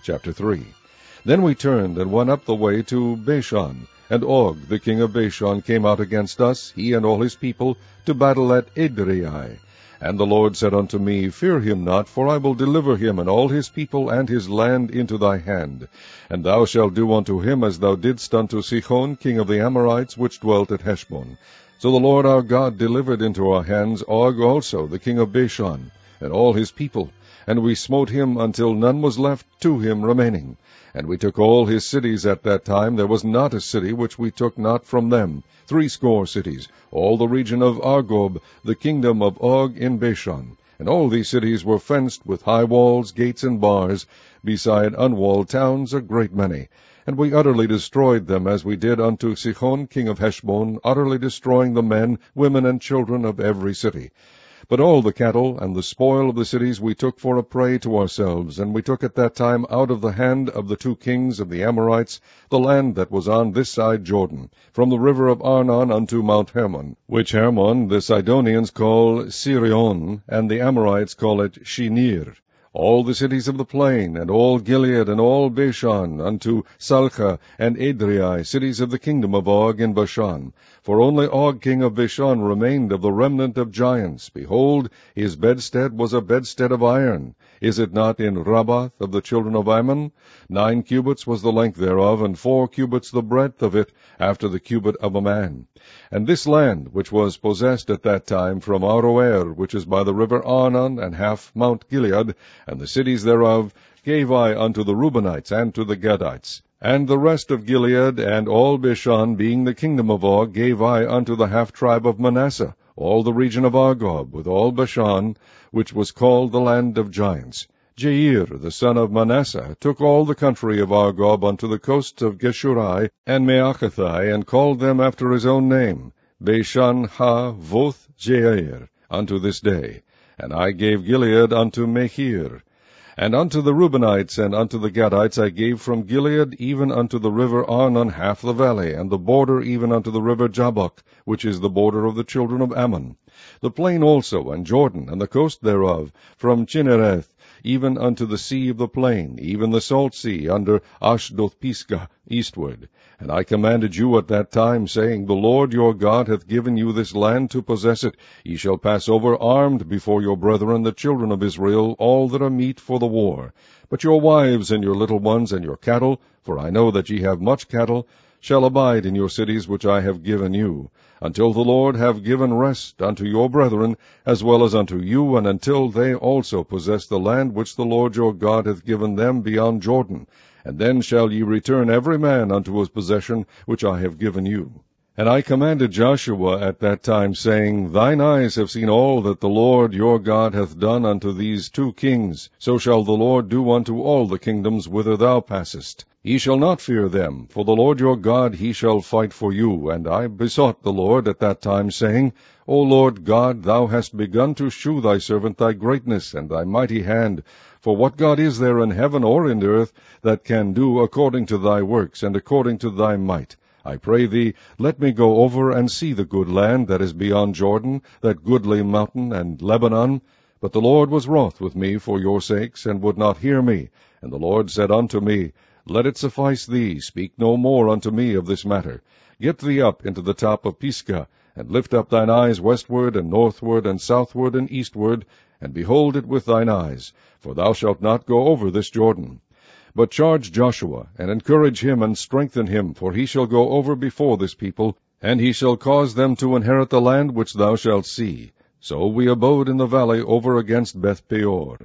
Chapter 3. Then we turned and went up the way to Bashan, and Og, the king of Bashan, came out against us, he and all his people, to battle at Edrei. And the Lord said unto me, Fear him not, for I will deliver him and all his people and his land into thy hand. And thou shalt do unto him as thou didst unto Sihon, king of the Amorites, which dwelt at Heshbon. So the Lord our God delivered into our hands Og also, the king of Bashan, and all his people, and we smote him until none was left to him remaining. And we took all his cities at that time. There was not a city which we took not from them, 60 cities, all the region of Argob, the kingdom of Og in Bashan. And all these cities were fenced with high walls, gates, and bars, beside unwalled towns a great many. And we utterly destroyed them, as we did unto Sihon king of Heshbon, utterly destroying the men, women, and children of every city. But all the cattle and the spoil of the cities we took for a prey to ourselves, and we took at that time out of the hand of the 2 kings of the Amorites the land that was on this side Jordan, from the river of Arnon unto Mount Hermon, which Hermon the Sidonians call Sirion, and the Amorites call it Shinir. All the cities of the plain, and all Gilead, and all Bashan, unto Salcha and Edrei, cities of the kingdom of Og in Bashan. For only Og king of Bashan remained of the remnant of giants. Behold, his bedstead was a bedstead of iron. Is it not in Rabbath of the children of Ammon? 9 cubits was the length thereof, and 4 cubits the breadth of it, after the cubit of a man. And this land, which was possessed at that time from Aroer, which is by the river Arnon, and half Mount Gilead, and the cities thereof, gave I unto the Reubenites and to the Gadites. And the rest of Gilead and all Bashan, being the kingdom of Og, gave I unto the half-tribe of Manasseh, all the region of Argob, with all Bashan, which was called the land of giants. Jair, the son of Manasseh, took all the country of Argob unto the coasts of Geshurai and Maachathai, and called them after his own name, Bashan ha-voth Jair, unto this day. And I gave Gilead unto Machir. And unto the Reubenites and unto the Gadites I gave from Gilead even unto the river Arnon half the valley, and the border even unto the river Jabbok, which is the border of the children of Ammon. The plain also, and Jordan, and the coast thereof, from Chinnereth even unto the sea of the plain, even the salt sea, under Ashdoth-Pisgah, eastward. And I commanded you at that time, saying, The Lord your God hath given you this land to possess it. Ye shall pass over armed before your brethren, the children of Israel, all that are meet for the war. But your wives and your little ones and your cattle, for I know that ye have much cattle, shall abide in your cities which I have given you, until the Lord have given rest unto your brethren, as well as unto you, and until they also possess the land which the Lord your God hath given them beyond Jordan. And then shall ye return every man unto his possession which I have given you. And I commanded Joshua at that time, saying, Thine eyes have seen all that the Lord your God hath done unto these 2 kings. So shall the Lord do unto all the kingdoms whither thou passest. Ye shall not fear them, for the Lord your God he shall fight for you. And I besought the Lord at that time, saying, O Lord God, thou hast begun to shew thy servant thy greatness and thy mighty hand. For what God is there in heaven or in earth that can do according to thy works and according to thy might? I pray thee, let me go over and see the good land that is beyond Jordan, that goodly mountain and Lebanon. But the Lord was wroth with me for your sakes, and would not hear me. And the Lord said unto me, Let it suffice thee, speak no more unto me of this matter. Get thee up into the top of Pisgah, and lift up thine eyes westward, and northward, and southward, and eastward, and behold it with thine eyes, for thou shalt not go over this Jordan. But charge Joshua, and encourage him, and strengthen him, for he shall go over before this people, and he shall cause them to inherit the land which thou shalt see. So we abode in the valley over against Beth-peor.